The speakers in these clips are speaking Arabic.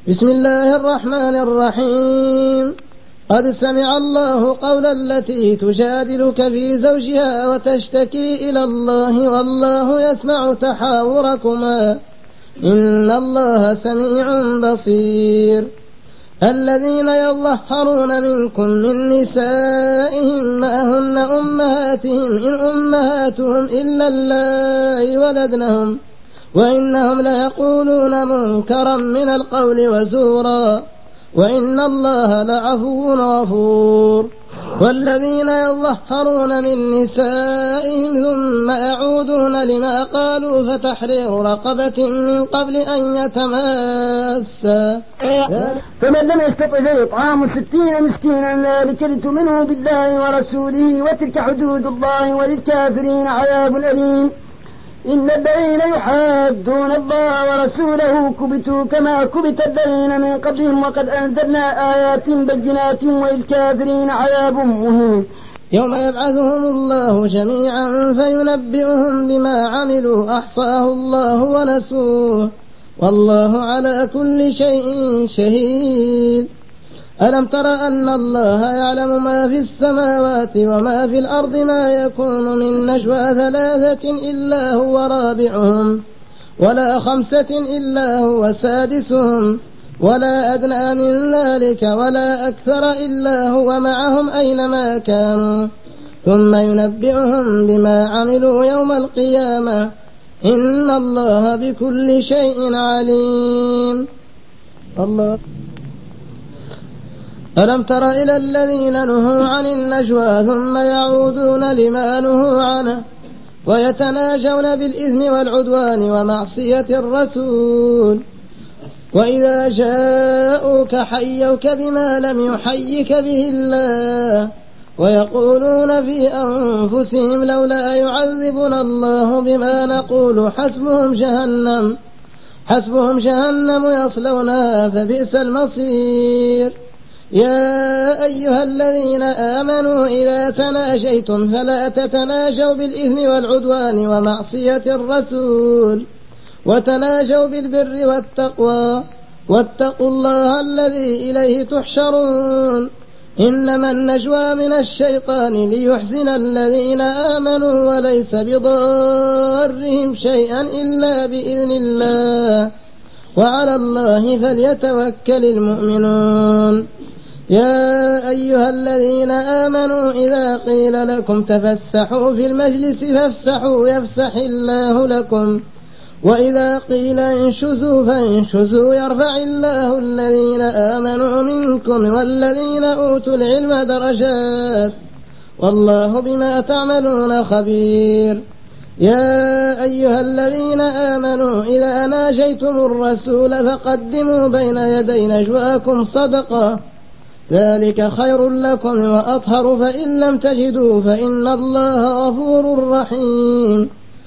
بسم الله الرحمن الرحيم. قد سمع الله قول التي تجادلك في زوجها وتشتكي إلى الله والله يسمع تحاوركما إن الله سميع بصير. الذين يظهرون منكم من نسائهم ما هن أمهاتهم إن أمهاتهم إلا اللائي ولدنهم وإنهم ليقولون منكرا من القول وزورا وإن الله لعفو غفور. والذين يظهرون من نسائهم ثم يعودون لما قالوا فتحرير رقبة من قبل أن يتماسا. فمن لم يستطع فإطعام 60 مسكينا ذلك لتؤمنوا بالله ورسوله وتلك حدود الله وللكافرين عذاب أليم. إن الذين يحادون الله ورسوله كبتوا كما كبت الذين من قبلهم وقد أنزلنا آيات بينات وللكافرين عذاب مهين. يوم يبعثهم الله جميعا فينبئهم بما عملوا أحصاه الله ونسوه والله على كل شيء شهيد. ألم تر أن الله يعلم ما في السماوات وما في الأرض ما يكون من نجوى 3 إلا هو رابعهم ولا 5 إلا هو سادسهم ولا أدنى من ذلك ولا أكثر إلا هو معهم أينما كانوا ثم ينبئهم بما عملوا يوم القيامة إن الله بكل شيء عليم. الله. ألم تر إلى الذين نهوا عن النجوى ثم يعودون لما نهوا عنه ويتناجون بالإثم والعدوان ومعصية الرسول وإذا جاءوك حيوك بما لم يحيك به الله ويقولون في أنفسهم لولا يعذبنا الله بما نقول حسبهم جهنم يصلونها فبئس المصير. يا أيها الذين آمنوا إذا تناجيتم فلا تتناجوا بالإثم والعدوان ومعصية الرسول وتناجوا بالبر والتقوى واتقوا الله الذي إليه تحشرون. إنما النجوى من الشيطان ليحزن الذين آمنوا وليس بضارهم شيئا إلا بإذن الله وعلى الله فليتوكل المؤمنون. يا أيها الذين آمنوا إذا قيل لكم تفسحوا في المجلس فافسحوا يفسح الله لكم وإذا قيل انشزوا فانشزوا يرفع الله الذين آمنوا منكم والذين أوتوا العلم درجات والله بما تعملون خبير. يا أيها الذين آمنوا إذا ناجيتم الرسول فقدموا بين يدي نجواكم صدقة ذلك خير لكم وأطهر فإن لم تجدوا فإن الله غفور رحيم.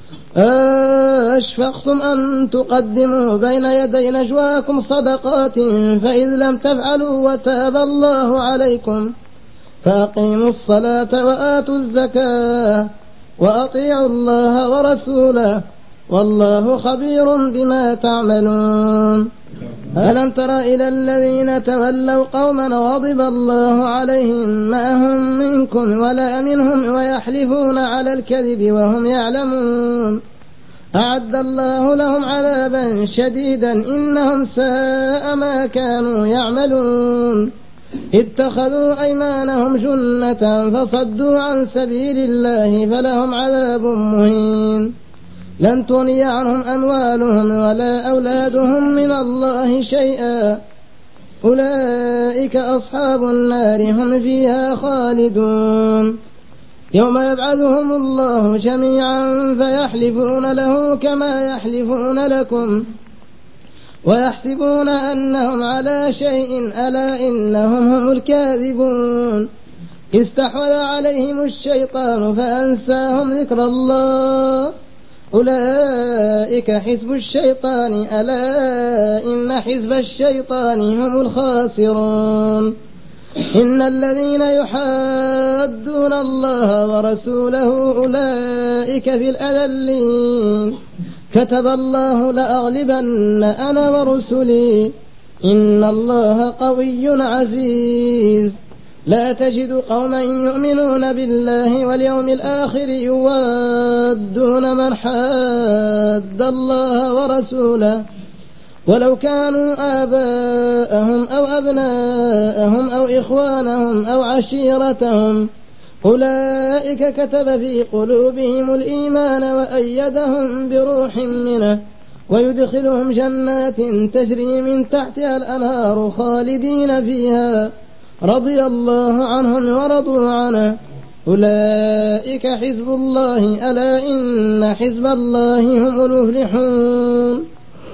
أشفقتم أن تقدموا بين يدي نجواكم صدقات فإذ لم تفعلوا وتاب الله عليكم فأقيموا الصلاة وآتوا الزكاة وأطيعوا الله ورسوله والله خبير بما تعملون. ألم تر إلى الذين تولوا قوما غضب الله عليهم ما هم منكم ولا منهم ويحلفون على الكذب وهم يعلمون أعد الله لهم عذابا شديدا إنهم ساء ما كانوا يعملون. اتخذوا أيمانهم جنة فصدوا عن سبيل الله فلهم عذاب مهين. لن تغني عنهم أموالهم ولا أولادهم من الله شيئا أولئك أصحاب النار هم فيها خالدون. يوم يبعثهم الله جميعا فيحلفون له كما يحلفون لكم ويحسبون أنهم على شيء ألا إنهم هم الكاذبون. استحوذ عليهم الشيطان فأنساهم ذكر الله أولئك حزب الشيطان ألا إن حزب الشيطان هم الخاسرون. إن الذين يحادون الله ورسوله أولئك في الأذلين. كتب الله لأغلبن أنا ورسلي إن الله قوي عزيز. لا تجد قوما يؤمنون بالله واليوم الآخر يوادون من حاد الله ورسوله ولو كانوا آباءهم أو أبناءهم أو إخوانهم أو عشيرتهم أولئك كتب في قلوبهم الإيمان وأيدهم بروح منه ويدخلهم جنات تجري من تحتها الأنهار خالدين فيها رضي الله عنهم ورضوا عنه أولئك حزب الله ألا إن حزب الله هم المفلحون.